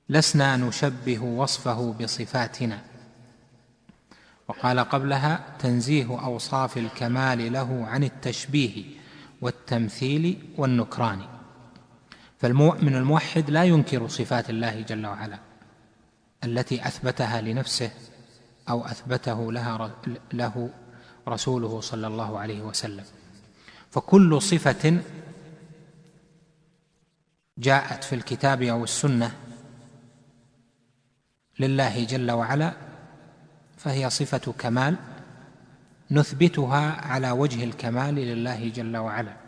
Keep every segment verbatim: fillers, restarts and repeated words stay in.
لسنا نشبه وصفه بصفاتنا. وقال قبلها: تنزيه أوصاف الكمال له عن التشبيه والتمثيل والنكران. فالمؤمن الموحد لا ينكر صفات الله جل وعلا التي أثبتها لنفسه أو أثبته لها له رسوله صلى الله عليه وسلم. فكل صفة جاءت في الكتاب أو السنة لله جل وعلا فهي صفة كمال نثبتها على وجه الكمال لله جل وعلا،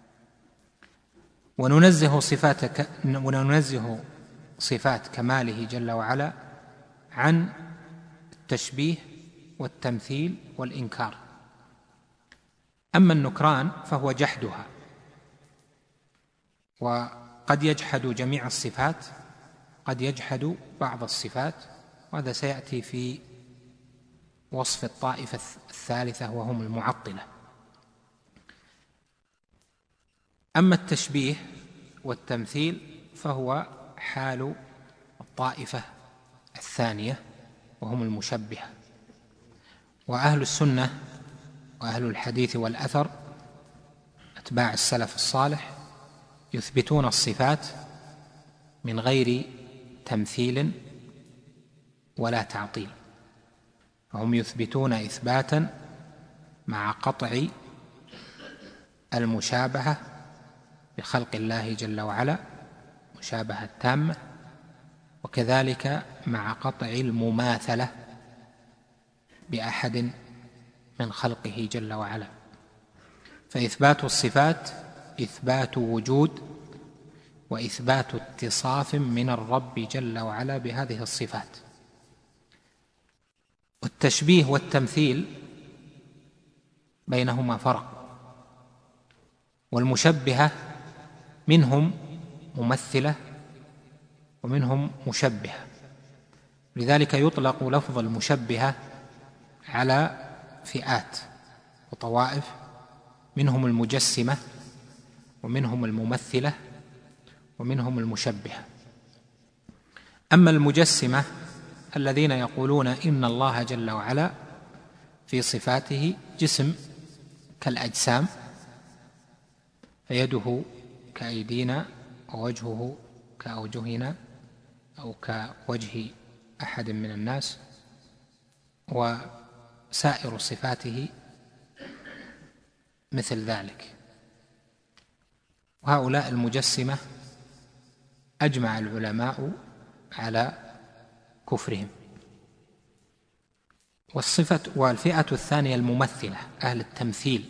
وننزه صفات وننزه صفات كماله جل وعلا عن التشبيه والتمثيل والإنكار. أما النكران فهو جحدها، وقد يجحد جميع الصفات، قد يجحد بعض الصفات، وهذا سيأتي في وصف الطائفة الثالثة وهم المعطلة. أما التشبيه والتمثيل فهو حال الطائفة الثانية وهم المشبهة. وأهل السنة وأهل الحديث والأثر أتباع السلف الصالح يثبتون الصفات من غير تمثيل ولا تعطيل، فهم يثبتون إثباتا مع قطع المشابهة بخلق الله جل وعلا مشابهة تامة، وكذلك مع قطع المماثلة بأحد من خلقه جل وعلا. فإثبات الصفات إثبات وجود وإثبات اتصاف من الرب جل وعلا بهذه الصفات. والتشبيه والتمثيل بينهما فرق، والمشبهة منهم ممثلة ومنهم مشبهة، لذلك يطلق لفظ المشبهة على فئات وطوائف، منهم المجسمة ومنهم الممثلة ومنهم المشبهة. أما المجسمة الذين يقولون إن الله جل وعلا في صفاته جسم كالأجسام، فيده كأيدينا ووجهه كأوجهنا أو كوجه أحد من الناس، وسائر صفاته مثل ذلك. وهؤلاء المجسمة أجمع العلماء على كفرهم. والصفة والفئة الثانية الممثلة أهل التمثيل.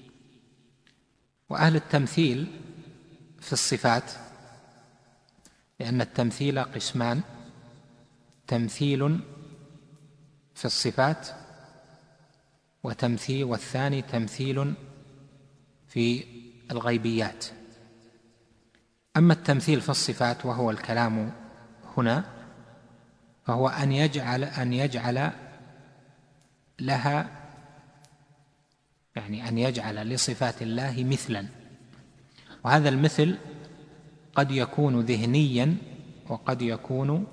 وأهل التمثيل في الصفات، لأن التمثيل قسمان: تمثيل في الصفات وتمثيل والثاني تمثيل في الغيبيات. أما التمثيل في الصفات وهو الكلام هنا، فهو أن يجعل أن يجعل لها يعني أن يجعل لصفات الله مثلا، وهذا المثل قد يكون ذهنيا وقد يكون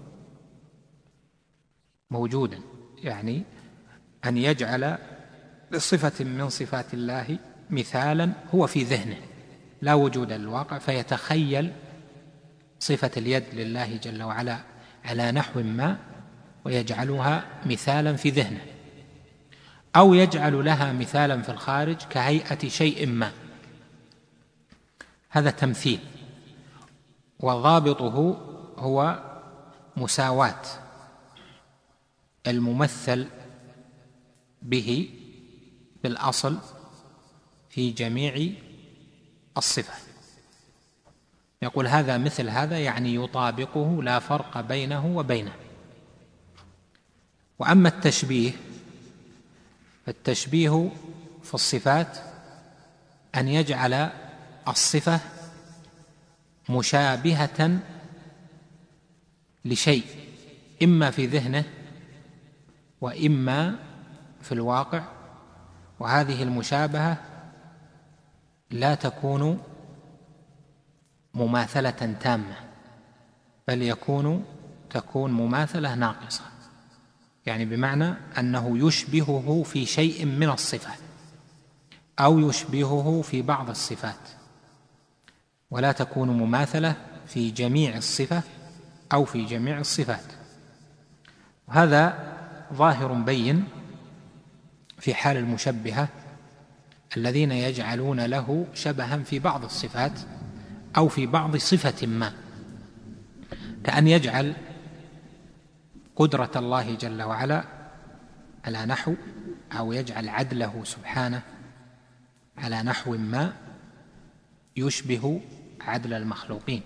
موجودا، يعني أن يجعل لصفة من صفات الله مثالا هو في ذهنه لا وجود للواقع، فيتخيل صفة اليد لله جل وعلا على نحو ما ويجعلها مثالا في ذهنه، أو يجعل لها مثالا في الخارج كهيئة شيء ما، هذا تمثيل. وضابطه هو مساواة الممثل به بالأصل في جميع الصفة. يقول هذا مثل هذا، يعني يطابقه لا فرق بينه وبينه. وأما التشبيه فالتشبيه في الصفات أن يجعل الصفة مشابهة لشيء إما في ذهنه وإما في الواقع، وهذه المشابهة لا تكون مماثلة تامة، بل يكون تكون مماثلة ناقصة، يعني بمعنى أنه يشبهه في شيء من الصفة أو يشبهه في بعض الصفات، ولا تكون مماثلة في جميع الصفة أو في جميع الصفات. وهذا ظاهر بين في حال المشبهة الذين يجعلون له شبها في بعض الصفات أو في بعض صفة ما، كأن يجعل قدرة الله جل وعلا على نحو، أو يجعل عدله سبحانه على نحو ما يشبه عدل المخلوقين،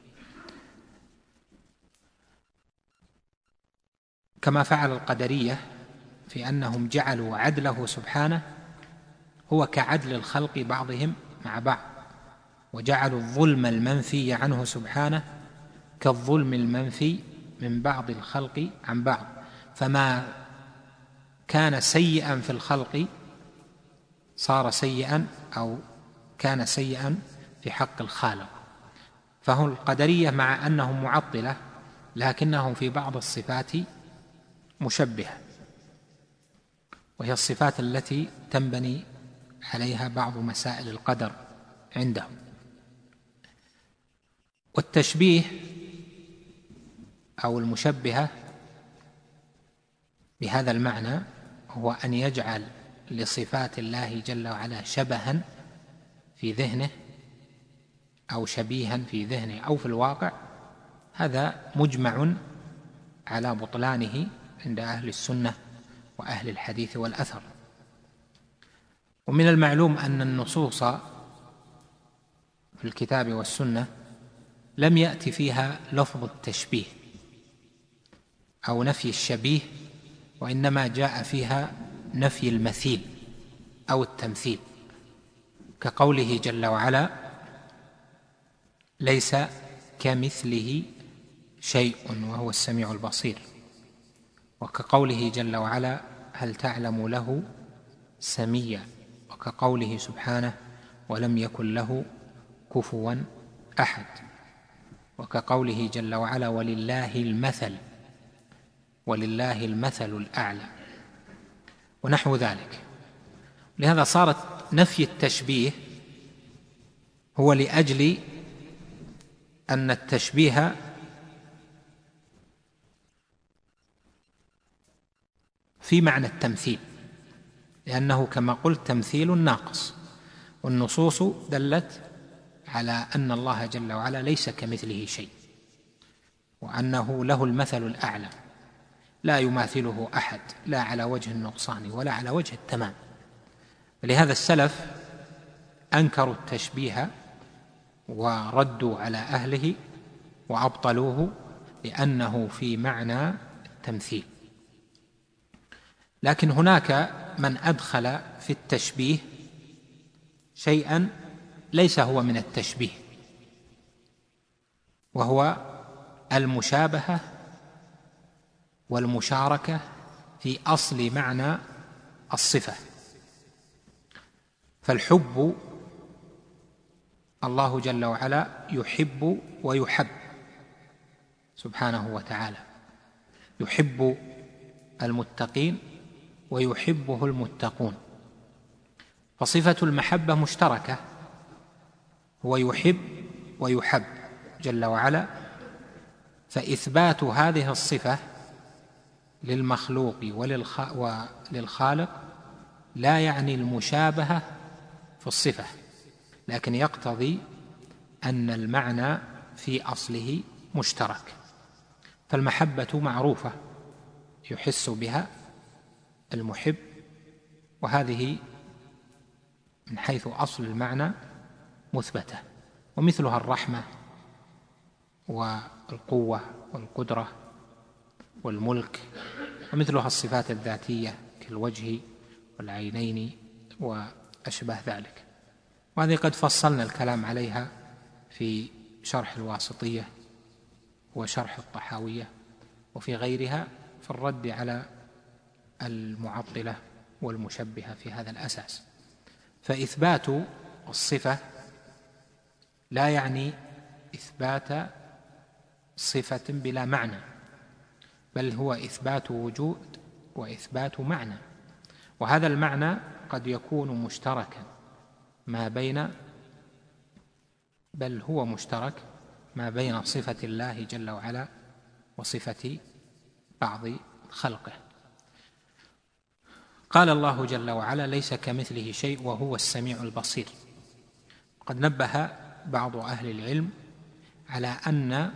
كما فعل القدرية في أنهم جعلوا عدله سبحانه هو كعدل الخلق بعضهم مع بعض، وجعلوا الظلم المنفي عنه سبحانه كالظلم المنفي من بعض الخلق عن بعض، فما كان سيئا في الخلق صار سيئا أو كان سيئا في حق الخالق. فهم القدرية مع أنهم معطلة لكنهم في بعض الصفات مشبهة، وهي الصفات التي تنبني عليها بعض مسائل القدر عندهم. والتشبيه أو المشبهة بهذا المعنى هو أن يجعل لصفات الله جل وعلا شبها في ذهنه أو شبيها في ذهنه أو في الواقع. هذا مجمع على بطلانه عند أهل السنة وأهل الحديث والأثر. ومن المعلوم أن النصوص في الكتاب والسنة لم يأتي فيها لفظ التشبيه أو نفي الشبيه، وإنما جاء فيها نفي المثيل أو التمثيل، كقوله جل وعلا ليس كمثله شيء وهو السميع البصير، وكقوله جل وعلا هل تعلم له سميا، وكقوله سبحانه ولم يكن له كفوا أحد، وكقوله جل وعلا ولله المثل ولله المثل الأعلى ونحو ذلك. لهذا صارت نفي التشبيه هو لأجل أن التشبيه في معنى التمثيل، لأنه كما قلت تمثيل ناقص، والنصوص دلت على أن الله جل وعلا ليس كمثله شيء، وأنه له المثل الأعلى لا يماثله أحد، لا على وجه النقصان ولا على وجه التمام. لهذا السلف أنكروا التشبيه وردوا على أهله وأبطلوه لأنه في معنى التمثيل. لكن هناك من أدخل في التشبيه شيئا ليس هو من التشبيه، وهو المشابهة والمشاركة في أصل معنى الصفة. فالحب الله جل وعلا يحب ويحب سبحانه وتعالى، يحب المتقين ويحبه المتقون، فصفة المحبة مشتركة، هو يحب ويحب جل وعلا. فإثبات هذه الصفة للمخلوق وللخالق لا يعني المشابهة في الصفة، لكن يقتضي أن المعنى في أصله مشترك. فالمحبة معروفة يحس بها المحب، وهذه من حيث أصل المعنى مثبتة، ومثلها الرحمة والقوة والقدرة والملك، ومثلها الصفات الذاتية كالوجه والعينين وأشبه ذلك. وهذه قد فصلنا الكلام عليها في شرح الواسطية وشرح الطحاوية وفي غيرها في الرد على المعطلة والمشبهة في هذا الأساس. فإثبات الصفة لا يعني إثبات صفة بلا معنى، بل هو إثبات وجود وإثبات معنى، وهذا المعنى قد يكون مشتركا ما بين بل هو مشترك ما بين صفة الله جل وعلا وصفة بعض خلقه. قال الله جل وعلا: ليس كمثله شيء وهو السميع البصير. قد نبه بعض أهل العلم على أن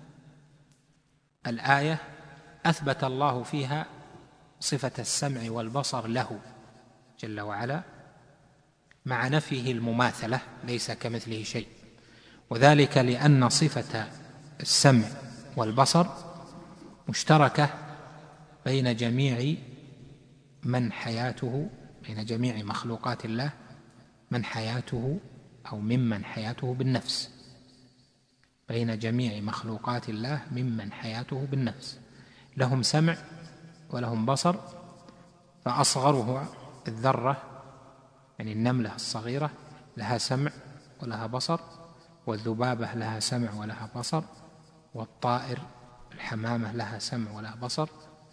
الآية أثبت الله فيها صفة السمع والبصر له جل وعلا مع نفيه المماثلة، ليس كمثله شيء، وذلك لأن صفة السمع والبصر مشتركة بين جميع من حياته بين جميع مخلوقات الله من حياته أو ممن حياته بالنفس بين جميع مخلوقات الله ممن حياته بالنفس لهم سمع ولهم بصر، فأصغره الذرة يعني النملة الصغيرة لها سمع ولها بصر، والذبابة لها سمع ولها بصر، والطائر الحمامة لها سمع ولها بصر،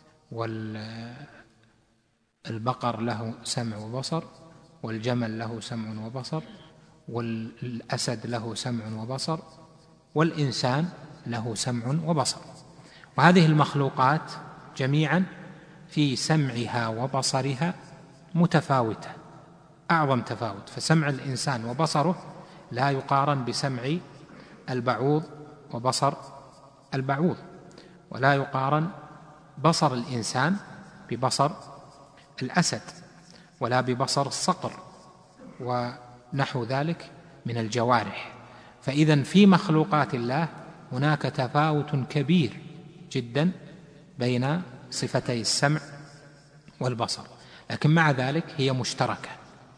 والبقر له سمع وبصر، والجمل له سمع وبصر، والأسد له سمع وبصر، والإنسان له سمع وبصر. وهذه المخلوقات جميعا في سمعها وبصرها متفاوتة أعظم تفاوت، فسمع الإنسان وبصره لا يقارن بسمع البعوض وبصر البعوض، ولا يقارن بصر الإنسان ببصر الأسد، ولا ببصر الصقر، ونحو ذلك من الجوارح. فإذن في مخلوقات الله هناك تفاوت كبير جدا بين صفتي السمع والبصر، لكن مع ذلك هي مشتركة،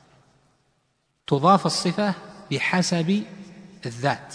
تضاف الصفة بحسب الذات.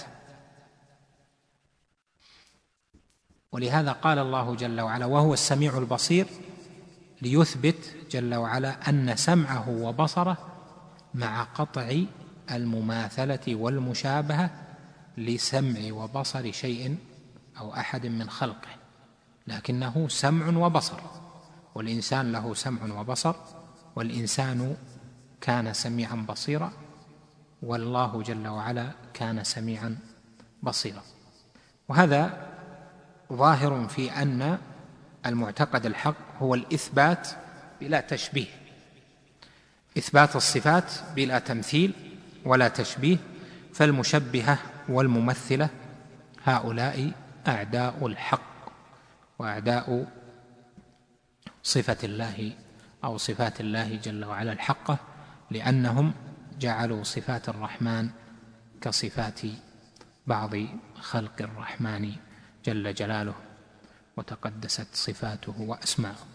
ولهذا قال الله جل وعلا: وهو السميع البصير، ليثبت جل وعلا أن سمعه وبصره مع قطع المماثلة والمشابهة لسمع وبصر شيء أو أحد من خلقه، لكنه سمع وبصر، والإنسان له سمع وبصر، والإنسان كان سميعا بصيرا، والله جل وعلا كان سميعا بصيرا. وهذا ظاهر في أن المعتقد الحق هو الإثبات بلا تشبيه، إثبات الصفات بلا تمثيل ولا تشبيه. فالمشبهة والممثلة هؤلاء أعداء الحق وأعداء صفة الله أو صفات الله جل وعلا الحقة، لأنهم جعلوا صفات الرحمن كصفات بعض خلق الرحمن جل جلاله وتقدست صفاته وأسماؤه.